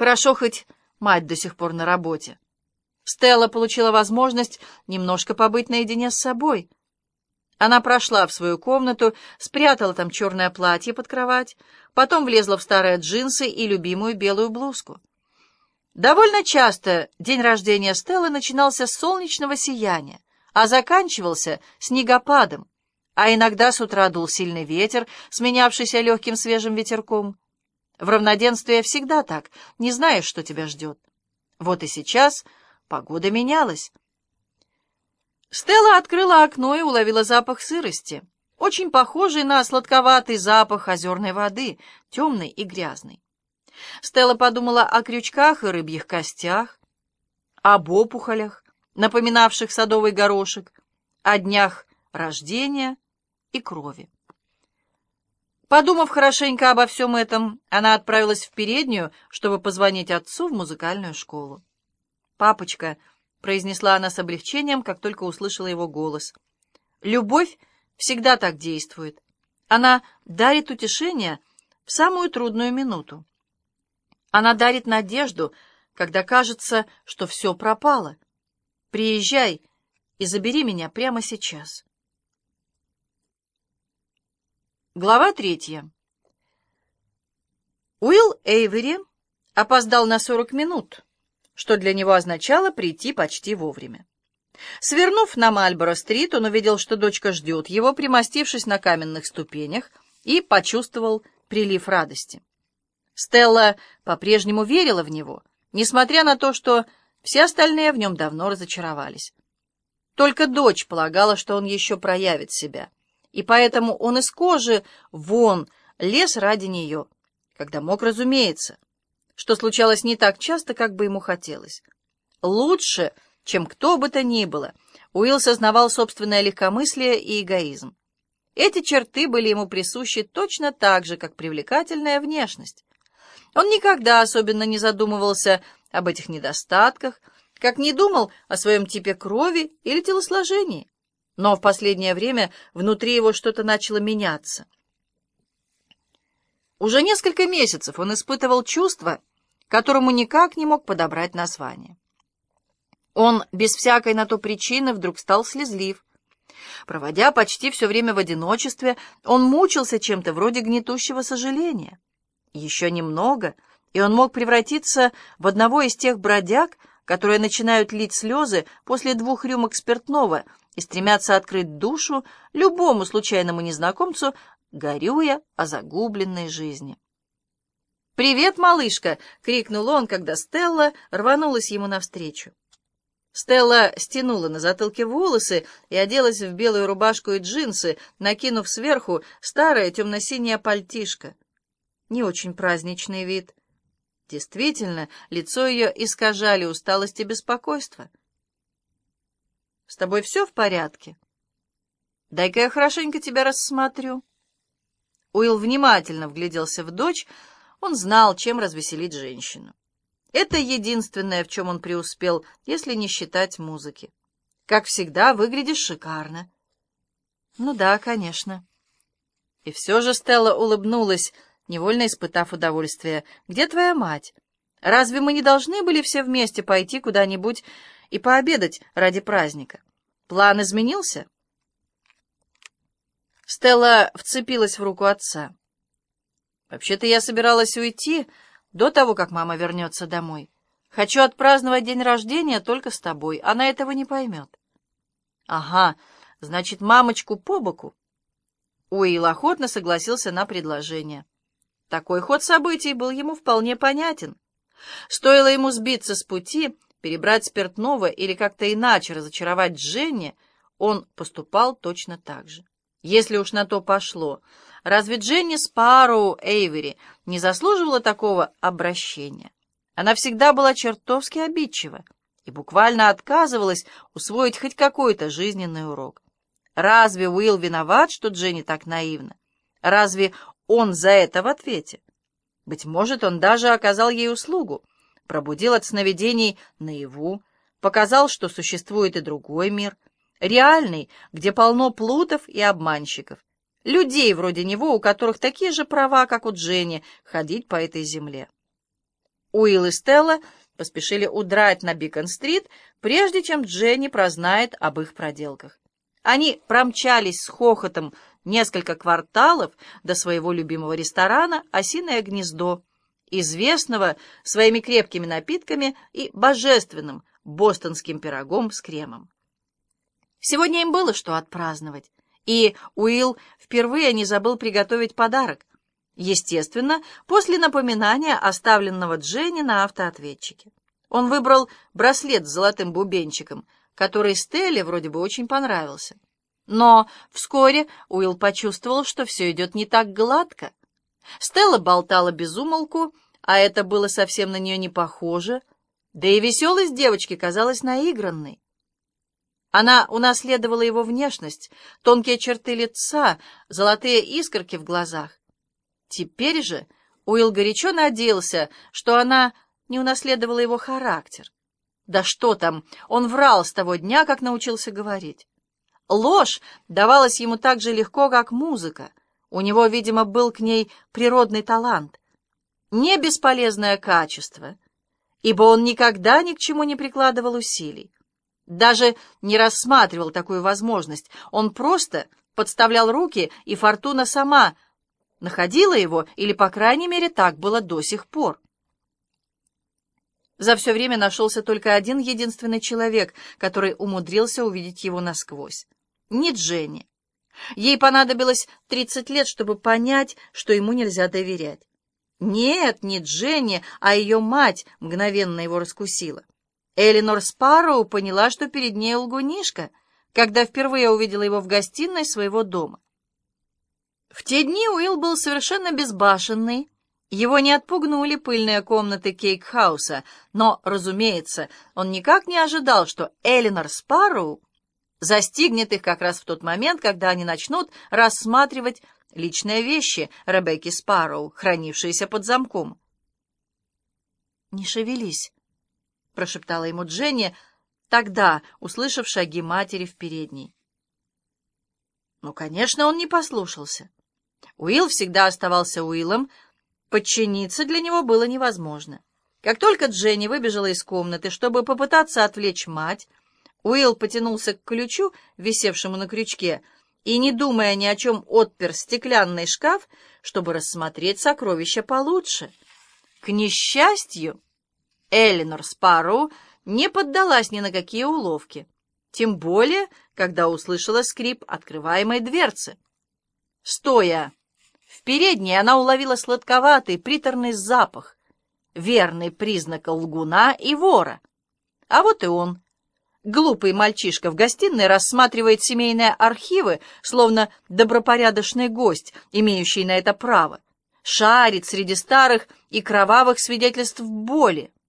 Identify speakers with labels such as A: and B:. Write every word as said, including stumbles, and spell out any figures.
A: Хорошо, хоть мать до сих пор на работе. Стелла получила возможность немножко побыть наедине с собой. Она прошла в свою комнату, спрятала там черное платье под кровать, потом влезла в старые джинсы и любимую белую блузку. Довольно часто день рождения Стеллы начинался с солнечного сияния, а заканчивался снегопадом, а иногда с утра дул сильный ветер, сменявшийся легким свежим ветерком. В равноденствии всегда так, не знаешь, что тебя ждет. Вот и сейчас погода менялась. Стелла открыла окно и уловила запах сырости, очень похожий на сладковатый запах озерной воды, темный и грязный. Стелла подумала о крючках и рыбьих костях, об опухолях, напоминавших садовый горошек, о днях рождения и крови. Подумав хорошенько обо всем этом, она отправилась в переднюю, чтобы позвонить отцу в музыкальную школу. «Папочка», — произнесла она с облегчением, как только услышала его голос, — «любовь всегда так действует. Она дарит утешение в самую трудную минуту. Она дарит надежду, когда кажется, что все пропало. Приезжай и забери меня прямо сейчас». Глава третья. Уилл Эйвери опоздал на сорок минут, что для него означало прийти почти вовремя. Свернув на Мальборо-стрит, он увидел, что дочка ждет его, примостившись на каменных ступенях, и почувствовал прилив радости. Стелла по-прежнему верила в него, несмотря на то, что все остальные в нем давно разочаровались. Только дочь полагала, что он еще проявит себя, и поэтому он из кожи вон лез ради нее, когда мог, разумеется, что случалось не так часто, как бы ему хотелось. Лучше, чем кто бы то ни было, Уилл сознавал собственное легкомыслие и эгоизм. Эти черты были ему присущи точно так же, как привлекательная внешность. Он никогда особенно не задумывался об этих недостатках, как не думал о своем типе крови или телосложении. Но в последнее время внутри его что-то начало меняться. Уже несколько месяцев он испытывал чувство, которому никак не мог подобрать название. Он без всякой на то причины вдруг стал слезлив. Проводя почти все время в одиночестве, он мучился чем-то вроде гнетущего сожаления. Еще немного, и он мог превратиться в одного из тех бродяг, которые начинают лить слезы после двух рюмок спиртного и стремятся открыть душу любому случайному незнакомцу, горюя о загубленной жизни. «Привет, малышка!» — крикнул он, когда Стелла рванулась ему навстречу. Стелла стянула на затылке волосы и оделась в белую рубашку и джинсы, накинув сверху старое темно-синее пальтишко. Не очень праздничный вид. Действительно, лицо ее искажали усталость и беспокойство. «С тобой все в порядке? Дай-ка я хорошенько тебя рассмотрю». Уилл внимательно вгляделся в дочь. Он знал, чем развеселить женщину. Это единственное, в чем он преуспел, если не считать музыки. Как всегда, выглядишь шикарно. Ну да, конечно. И все же Стелла улыбнулась, невольно испытав удовольствие. «Где твоя мать? Разве мы не должны были все вместе пойти куда-нибудь и пообедать ради праздника? План изменился?» Стелла вцепилась в руку отца. «Вообще-то я собиралась уйти до того, как мама вернется домой. Хочу отпраздновать день рождения только с тобой. Она этого не поймет». «Ага, значит, мамочку по боку». Уилл охотно согласился на предложение. Такой ход событий был ему вполне понятен. Стоило ему сбиться с пути, перебрать спиртного или как-то иначе разочаровать Дженни, он поступал точно так же. Если уж на то пошло, разве Дженни Спарроу Эйвери не заслуживала такого обращения? Она всегда была чертовски обидчива и буквально отказывалась усвоить хоть какой-то жизненный урок. Разве Уилл виноват, что Дженни так наивна? Разве он за это в ответе? Быть может, он даже оказал ей услугу, пробудил от сновидений наяву, показал, что существует и другой мир, реальный, где полно плутов и обманщиков, людей вроде него, у которых такие же права, как у Дженни, ходить по этой земле. Уилл и Стелла поспешили удрать на Бикон-стрит, прежде чем Дженни прознает об их проделках. Они промчались с хохотом несколько кварталов до своего любимого ресторана «Осиное гнездо», известного своими крепкими напитками и божественным бостонским пирогом с кремом. Сегодня им было что отпраздновать, и Уилл впервые не забыл приготовить подарок. Естественно, после напоминания, оставленного Дженни на автоответчике. Он выбрал браслет с золотым бубенчиком, который Стелле вроде бы очень понравился. Но вскоре Уилл почувствовал, что все идет не так гладко. Стелла болтала без умолку, а это было совсем на нее не похоже, да и веселость девочки казалась наигранной. Она унаследовала его внешность, тонкие черты лица, золотые искорки в глазах. Теперь же Уилл горячо надеялся, что она не унаследовала его характер. Да что там, он врал с того дня, как научился говорить. Ложь давалась ему так же легко, как музыка. У него, видимо, был к ней природный талант. Не бесполезное качество, ибо он никогда ни к чему не прикладывал усилий. Даже не рассматривал такую возможность. Он просто подставлял руки, и фортуна сама находила его, или, по крайней мере, так было до сих пор. За все время нашелся только один единственный человек, который умудрился увидеть его насквозь. Не Дженни. Ей понадобилось тридцать лет, чтобы понять, что ему нельзя доверять. Нет, не Дженни, а ее мать мгновенно его раскусила. Элинор Спарроу поняла, что перед ней лгунишка, когда впервые увидела его в гостиной своего дома. В те дни Уилл был совершенно безбашенный. Его не отпугнули пыльные комнаты Кейк-хауса, но, разумеется, он никак не ожидал, что Элинор Спарроу застигнет их как раз в тот момент, когда они начнут рассматривать личные вещи Ребекки Спарроу, хранившиеся под замком. «Не шевелись», — прошептала ему Дженни, тогда услышав шаги матери в передней. Ну, конечно, он не послушался. Уилл всегда оставался Уиллом, подчиниться для него было невозможно. Как только Дженни выбежала из комнаты, чтобы попытаться отвлечь мать, Уилл потянулся к ключу, висевшему на крючке, и, не думая ни о чем, отпер стеклянный шкаф, чтобы рассмотреть сокровища получше. К несчастью, Элинор Спарроу не поддалась ни на какие уловки, тем более, когда услышала скрип открываемой дверцы. Стоя в передней, она уловила сладковатый приторный запах, верный признак лгуна и вора. А вот и он. Глупый мальчишка в гостиной рассматривает семейные архивы, словно добропорядочный гость, имеющий на это право, шарит среди старых и кровавых свидетельств боли.